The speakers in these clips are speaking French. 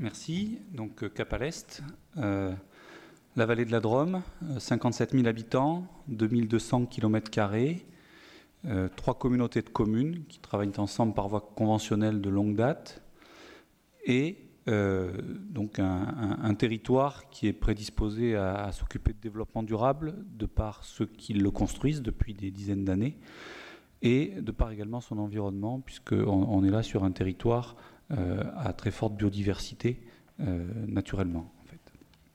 Merci. Donc Cap à l'Est, la vallée de la Drôme, 57 000 habitants, 2200 km², 3 communautés de communes qui travaillent ensemble par voie conventionnelle de longue date et donc un territoire qui est prédisposé à s'occuper de développement durable de par ceux qui le construisent depuis des dizaines d'années et de par également son environnement, puisqu'on est là sur un territoire à très forte biodiversité naturellement. En fait.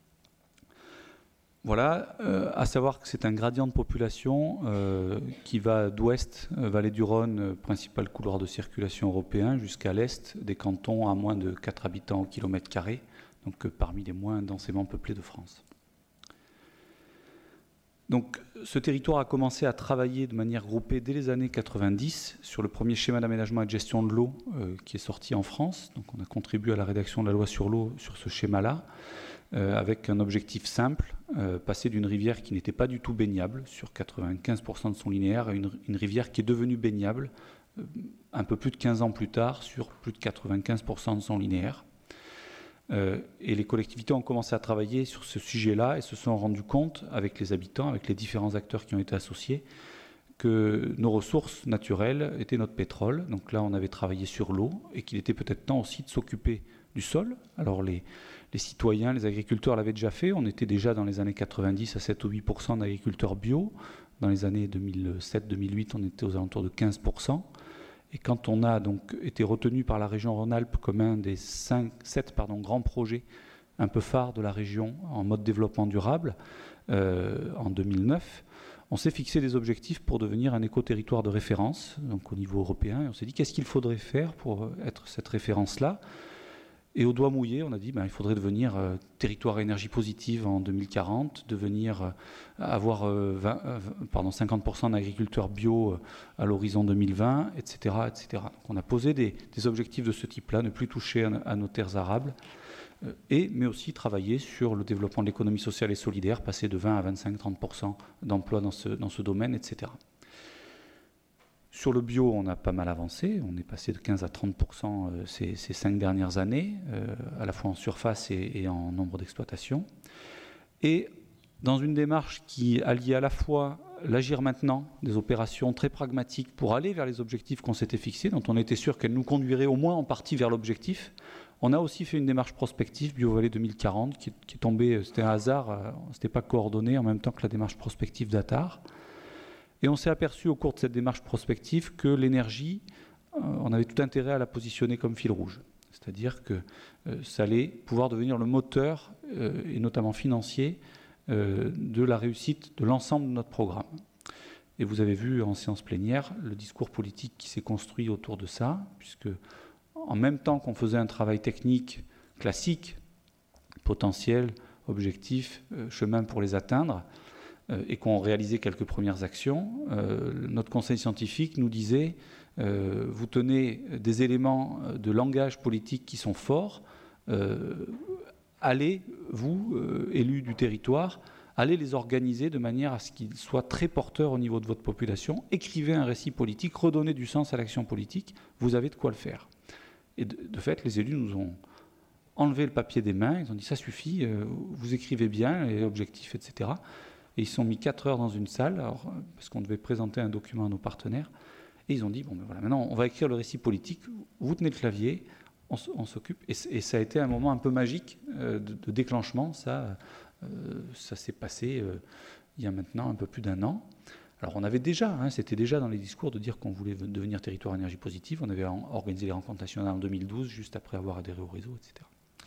Voilà, à savoir que c'est un gradient de population qui va d'ouest, vallée du Rhône, principal couloir de circulation européen, jusqu'à l'est des cantons à moins de 4 habitants au km², donc parmi les moins densément peuplés de France. Donc, ce territoire a commencé à travailler de manière groupée dès les années 90 sur le premier schéma d'aménagement et de gestion de l'eau qui est sorti en France. Donc, on a contribué à la rédaction de la loi sur l'eau sur ce schéma-là, avec un objectif simple, passer d'une rivière qui n'était pas du tout baignable, sur 95% de son linéaire, à une rivière qui est devenue baignable un peu plus de 15 ans plus tard, sur plus de 95% de son linéaire. Et les collectivités ont commencé à travailler sur ce sujet-là et se sont rendus compte, avec les habitants, avec les différents acteurs qui ont été associés, que nos ressources naturelles étaient notre pétrole. Donc là, on avait travaillé sur l'eau et qu'il était peut-être temps aussi de s'occuper du sol. Alors les citoyens, les agriculteurs l'avaient déjà fait. On était déjà dans les années 90 à 7 ou 8% d'agriculteurs bio. Dans les années 2007-2008, on était aux alentours de 15%. Et quand on a donc été retenu par la région Rhône-Alpes comme un des 7 grands projets un peu phares de la région en mode développement durable, en 2009, on s'est fixé des objectifs pour devenir un éco-territoire de référence, donc au niveau européen. Et on s'est dit qu'est-ce qu'il faudrait faire pour être cette référence-là. Et au doigt mouillé, on a dit il faudrait devenir territoire à énergie positive en 2040, avoir 50% d'agriculteurs bio à l'horizon 2020, etc., etc. Donc on a posé des objectifs de ce type-là, ne plus toucher à nos terres arables, mais aussi travailler sur le développement de l'économie sociale et solidaire, passer de 20 à 25-30% d'emplois dans ce domaine, etc. Sur le bio, on a pas mal avancé. On est passé de 15 à 30% ces 5 dernières années, à la fois en surface et en nombre d'exploitations. Et dans une démarche qui alliait à la fois l'agir maintenant, des opérations très pragmatiques pour aller vers les objectifs qu'on s'était fixés, dont on était sûr qu'elles nous conduiraient au moins en partie vers l'objectif, on a aussi fait une démarche prospective, BioVallée 2040, qui est tombée, c'était un hasard, c'était pas coordonné en même temps que la démarche prospective d'Atar. Et on s'est aperçu au cours de cette démarche prospective que l'énergie, on avait tout intérêt à la positionner comme fil rouge. C'est-à-dire que ça allait pouvoir devenir le moteur, et notamment financier, de la réussite de l'ensemble de notre programme. Et vous avez vu en séance plénière le discours politique qui s'est construit autour de ça, puisque en même temps qu'on faisait un travail technique classique, potentiel, objectif, chemin pour les atteindre, et qu'on réalisait quelques premières actions, notre conseil scientifique nous disait vous tenez des éléments de langage politique qui sont forts, allez, vous, élus du territoire, allez les organiser de manière à ce qu'ils soient très porteurs au niveau de votre population, écrivez un récit politique, redonnez du sens à l'action politique, vous avez de quoi le faire. Et de fait, les élus nous ont enlevé le papier des mains, ils ont dit ça suffit, vous écrivez bien, les objectifs, etc. Et ils sont mis 4 heures dans une salle, parce qu'on devait présenter un document à nos partenaires. Et ils ont dit, voilà, maintenant on va écrire le récit politique, vous tenez le clavier, on s'occupe. Et ça a été un moment un peu magique de déclenchement. Ça s'est passé il y a maintenant un peu plus d'1 an. Alors on avait déjà, c'était déjà dans les discours de dire qu'on voulait devenir territoire à énergie positive. On avait organisé les rencontres nationales en 2012, juste après avoir adhéré au réseau, etc.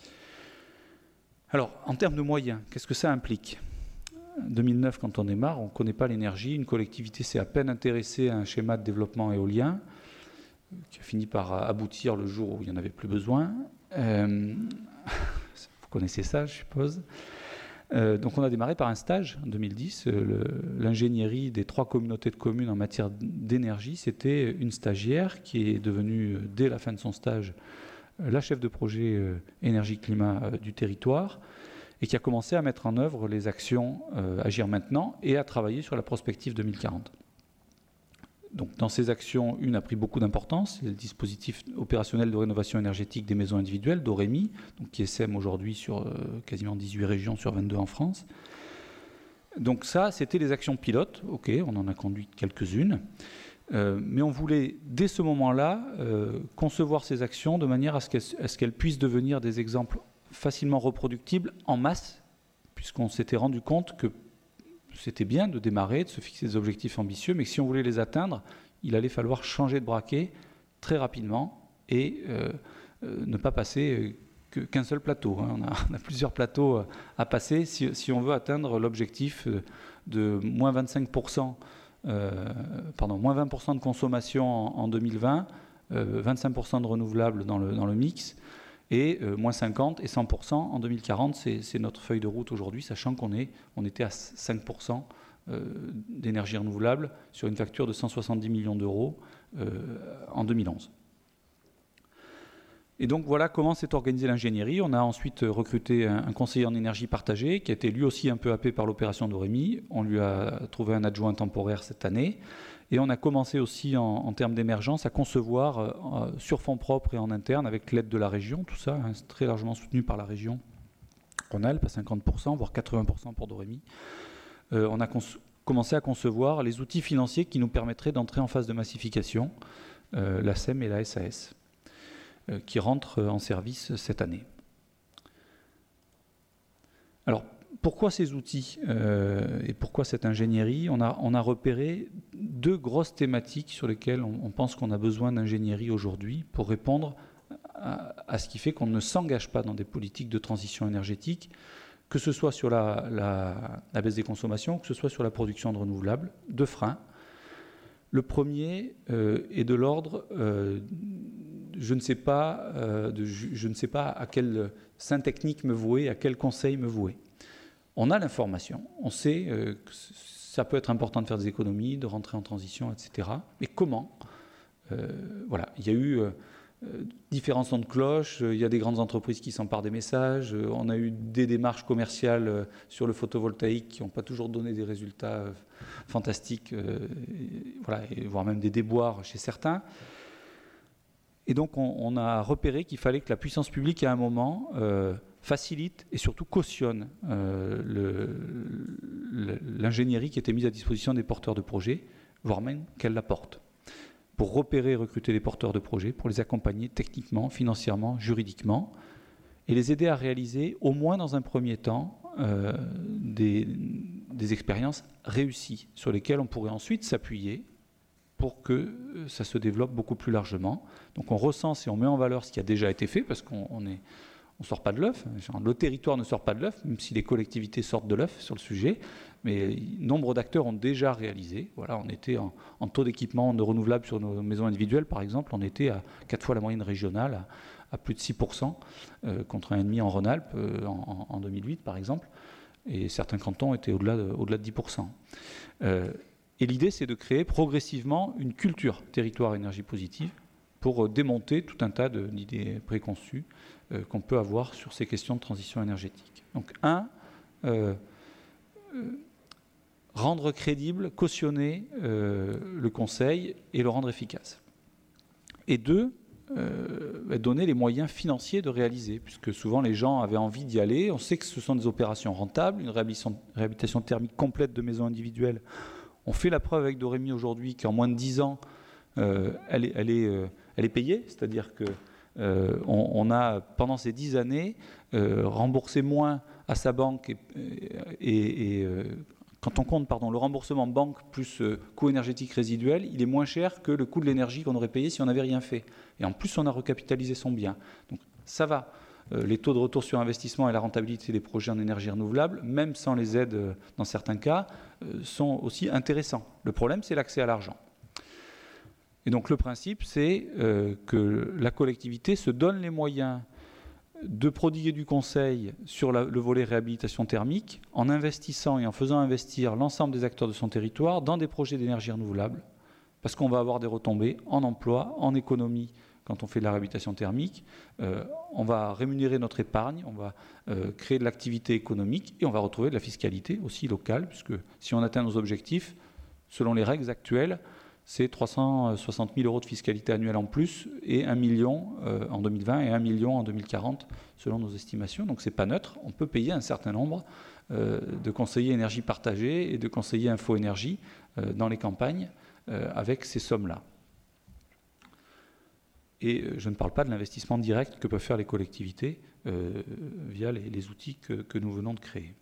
Alors, en termes de moyens, qu'est-ce que ça implique ? 2009, quand on démarre, on ne connaît pas l'énergie. Une collectivité s'est à peine intéressée à un schéma de développement éolien qui a fini par aboutir le jour où il n'y en avait plus besoin. Vous connaissez ça, je suppose. Donc on a démarré par un stage en 2010. L'ingénierie des 3 communautés de communes en matière d'énergie, c'était une stagiaire qui est devenue, dès la fin de son stage, la chef de projet énergie-climat du territoire, et qui a commencé à mettre en œuvre les actions Agir maintenant et à travailler sur la prospective 2040. Donc, dans ces actions, une a pris beaucoup d'importance, c'est le dispositif opérationnel de rénovation énergétique des maisons individuelles, DOREMI, donc qui sème aujourd'hui sur quasiment 18 régions sur 22 en France. Donc ça, c'était les actions pilotes. OK, on en a conduit quelques-unes. Mais on voulait, dès ce moment-là, concevoir ces actions de manière à ce qu'elles puissent devenir des exemples facilement reproductibles en masse, puisqu'on s'était rendu compte que c'était bien de démarrer, de se fixer des objectifs ambitieux, mais que si on voulait les atteindre, il allait falloir changer de braquet très rapidement et ne pas passer qu'un seul plateau. On a plusieurs plateaux à passer si on veut atteindre l'objectif de moins 25%, moins 20% de consommation en 2020, 25% de renouvelables dans le mix, et moins 50 et 100% en 2040, c'est notre feuille de route aujourd'hui, sachant qu'on était à 5% d'énergie renouvelable sur une facture de 170 millions d'euros en 2011. Et donc voilà comment s'est organisée l'ingénierie. On a ensuite recruté un conseiller en énergie partagée qui a été lui aussi un peu happé par l'opération DOREMI. On lui a trouvé un adjoint temporaire cette année. Et on a commencé aussi en termes d'émergence à concevoir sur fonds propres et en interne avec l'aide de la région, tout ça, hein, très largement soutenu par la région Rhône-Alpes, à 50%, voire 80% pour DOREMI. On a commencé à concevoir les outils financiers qui nous permettraient d'entrer en phase de massification, la SEM et la SAS, qui rentrent en service cette année. Alors, pourquoi ces outils et pourquoi cette ingénierie ? On a repéré deux grosses thématiques sur lesquelles on pense qu'on a besoin d'ingénierie aujourd'hui pour répondre à ce qui fait qu'on ne s'engage pas dans des politiques de transition énergétique, que ce soit sur la baisse des consommations, que ce soit sur la production de renouvelables, deux freins. Le premier est de l'ordre je ne sais pas à quel saint technique me vouer, à quel conseil me vouer. On a l'information, on sait que ça peut être important de faire des économies, de rentrer en transition, etc. Mais comment ? Voilà, il y a eu différents sons de cloche, il y a des grandes entreprises qui s'emparent des messages, on a eu des démarches commerciales sur le photovoltaïque qui n'ont pas toujours donné des résultats fantastiques, voilà, voire même des déboires chez certains. Et donc on a repéré qu'il fallait que la puissance publique à un moment facilite et surtout cautionne l'ingénierie qui était mise à disposition des porteurs de projets, voire même qu'elle la porte, pour repérer et recruter les porteurs de projets, pour les accompagner techniquement, financièrement, juridiquement, et les aider à réaliser, au moins dans un premier temps, des expériences réussies, sur lesquelles on pourrait ensuite s'appuyer pour que ça se développe beaucoup plus largement. Donc on recense et on met en valeur ce qui a déjà été fait, parce qu'on ne sort pas de l'œuf. Le territoire ne sort pas de l'œuf, même si les collectivités sortent de l'œuf sur le sujet. Mais nombre d'acteurs ont déjà réalisé. Voilà, on était en taux d'équipement de renouvelables sur nos maisons individuelles, par exemple. On était à 4 fois la moyenne régionale, à plus de 6%, contre 1,5% en Rhône-Alpes en 2008, par exemple. Et certains cantons étaient au-delà de 10%. Et l'idée, c'est de créer progressivement une culture territoire énergie positive pour démonter tout un tas d'idées préconçues qu'on peut avoir sur ces questions de transition énergétique. Donc, rendre crédible, cautionner le conseil et le rendre efficace. Et deux, donner les moyens financiers de réaliser, puisque souvent les gens avaient envie d'y aller. On sait que ce sont des opérations rentables, une réhabilitation thermique complète de maisons individuelles. On fait la preuve avec DOREMI aujourd'hui qu'en moins de 10 ans, elle est payée, c'est-à-dire que on a, pendant ces 10 années, remboursé moins à sa banque et quand on compte le remboursement banque plus coût énergétique résiduel, il est moins cher que le coût de l'énergie qu'on aurait payé si on n'avait rien fait. Et en plus, on a recapitalisé son bien. Donc ça va. Les taux de retour sur investissement et la rentabilité des projets en énergie renouvelable, même sans les aides dans certains cas, sont aussi intéressants. Le problème, c'est l'accès à l'argent. Et donc le principe, c'est que la collectivité se donne les moyens de prodiguer du conseil sur le volet réhabilitation thermique en investissant et en faisant investir l'ensemble des acteurs de son territoire dans des projets d'énergie renouvelable, parce qu'on va avoir des retombées en emploi, en économie. Quand on fait de la réhabilitation thermique, on va rémunérer notre épargne, on va créer de l'activité économique et on va retrouver de la fiscalité aussi locale, puisque si on atteint nos objectifs, selon les règles actuelles, c'est 360 000 € de fiscalité annuelle en plus et 1 million en 2020 et 1 million en 2040 selon nos estimations. Donc c'est pas neutre. On peut payer un certain nombre de conseillers énergie partagée et de conseillers info-énergie dans les campagnes avec ces sommes-là. Et je ne parle pas de l'investissement direct que peuvent faire les collectivités via les outils que nous venons de créer.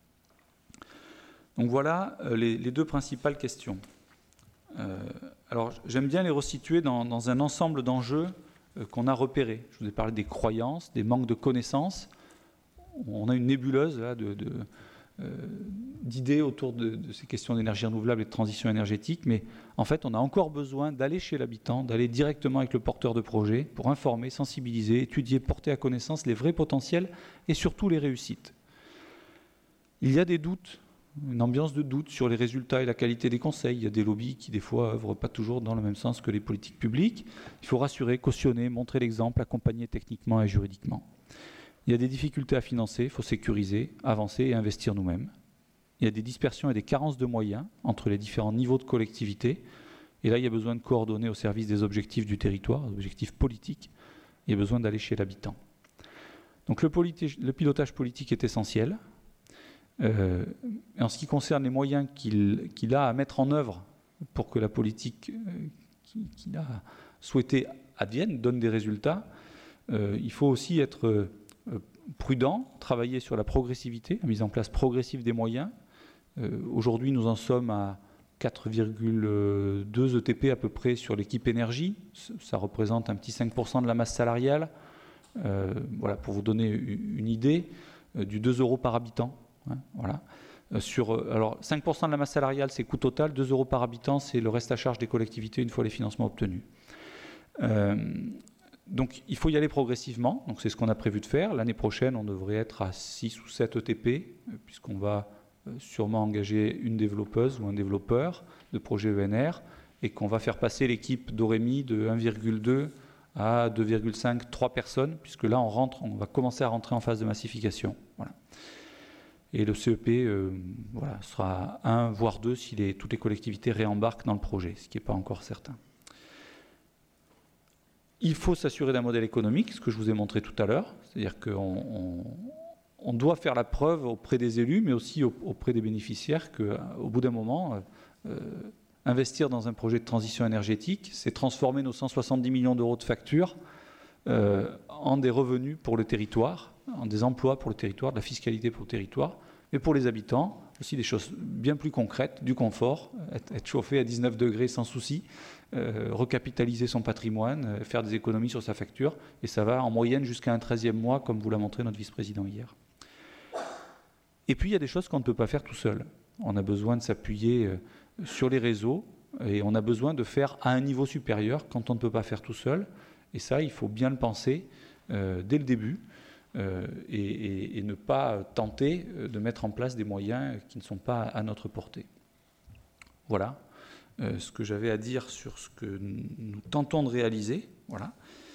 Donc voilà les deux principales questions. Alors j'aime bien les resituer dans un ensemble d'enjeux qu'on a repérés. Je vous ai parlé des croyances, des manques de connaissances. On a une nébuleuse là, d'idées autour de ces questions d'énergie renouvelable et de transition énergétique, mais en fait on a encore besoin d'aller chez l'habitant, d'aller directement avec le porteur de projet pour informer, sensibiliser, étudier, porter à connaissance les vrais potentiels et surtout les réussites. Il y a des doutes, une ambiance de doute sur les résultats et la qualité des conseils. Il y a des lobbies qui des fois œuvrent pas toujours dans le même sens que les politiques publiques. Il faut rassurer, cautionner, montrer l'exemple, accompagner techniquement et juridiquement. Il y a des difficultés à financer, il faut sécuriser, avancer et investir nous-mêmes. Il y a des dispersions et des carences de moyens entre les différents niveaux de collectivité. Et là, il y a besoin de coordonner au service des objectifs du territoire, des objectifs politiques. Il y a besoin d'aller chez l'habitant. Donc le pilotage politique est essentiel. En ce qui concerne les moyens qu'il a à mettre en œuvre pour que la politique qu'il a souhaitée advienne, donne des résultats, il faut aussi être prudent, travailler sur la progressivité, la mise en place progressive des moyens. Aujourd'hui, nous en sommes à 4,2 ETP à peu près sur l'équipe énergie. Ça représente un petit 5% de la masse salariale. Voilà, pour vous donner une idée, du 2 € par habitant. Hein, voilà. Alors 5% de la masse salariale, c'est coût total, 2 € par habitant, c'est le reste à charge des collectivités une fois les financements obtenus. Donc il faut y aller progressivement, donc c'est ce qu'on a prévu de faire. L'année prochaine, on devrait être à 6 ou 7 ETP, puisqu'on va sûrement engager une développeuse ou un développeur de projet ENR, et qu'on va faire passer l'équipe d'Oremi de 1,2 à 2,5, 3 personnes, puisque là on va commencer à rentrer en phase de massification. Voilà. Et le CEP voilà, sera 1, voire 2 si toutes les collectivités réembarquent dans le projet, ce qui n'est pas encore certain. Il faut s'assurer d'un modèle économique, ce que je vous ai montré tout à l'heure, c'est-à-dire qu'on doit faire la preuve auprès des élus, mais aussi auprès des bénéficiaires, qu'au bout d'un moment, investir dans un projet de transition énergétique, c'est transformer nos 170 millions d'euros de factures en des revenus pour le territoire, en des emplois pour le territoire, de la fiscalité pour le territoire, mais pour les habitants, aussi des choses bien plus concrètes, du confort, être chauffé à 19 degrés sans souci, recapitaliser son patrimoine, faire des économies sur sa facture, et ça va en moyenne jusqu'à un 13e mois, comme vous l'a montré notre vice-président hier. Et puis il y a des choses qu'on ne peut pas faire tout seul. On a besoin de s'appuyer sur les réseaux, et on a besoin de faire à un niveau supérieur quand on ne peut pas faire tout seul, et ça, il faut bien le penser dès le début, et ne pas tenter de mettre en place des moyens qui ne sont pas à notre portée. Voilà ce que j'avais à dire sur ce que nous tentons de réaliser. Voilà.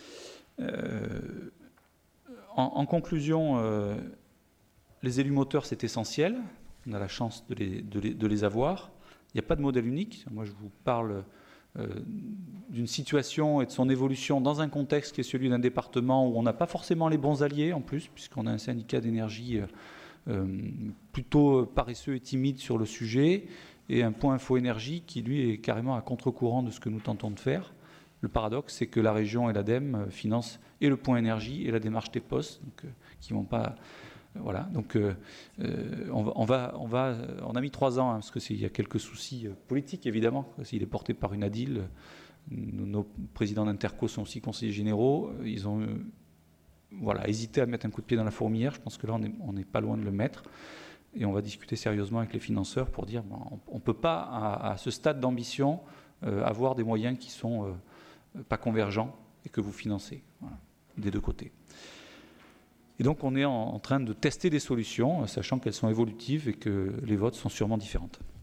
En conclusion, les élus moteurs, c'est essentiel. On a la chance de les avoir. Il n'y a pas de modèle unique. Moi, je vous parle d'une situation et de son évolution dans un contexte qui est celui d'un département où on n'a pas forcément les bons alliés en plus, puisqu'on a un syndicat d'énergie plutôt paresseux et timide sur le sujet, et un point info énergie qui lui est carrément à contre-courant de ce que nous tentons de faire. Le paradoxe, c'est que la région et l'ADEME financent et le point énergie et la démarche TEPOS, donc, qui ne vont pas... Voilà, donc on a mis 3 ans, hein, parce qu'il y a quelques soucis politiques, évidemment. S'il est porté par une ADIL, nos présidents d'interco sont aussi conseillers généraux. Ils ont voilà, hésité à mettre un coup de pied dans la fourmilière. Je pense que là, on n'est pas loin de le mettre. Et on va discuter sérieusement avec les financeurs pour dire on ne peut pas, à ce stade d'ambition, avoir des moyens qui ne sont pas convergents et que vous financez, voilà, des deux côtés. Et donc on est en train de tester des solutions, sachant qu'elles sont évolutives et que les votes sont sûrement différentes.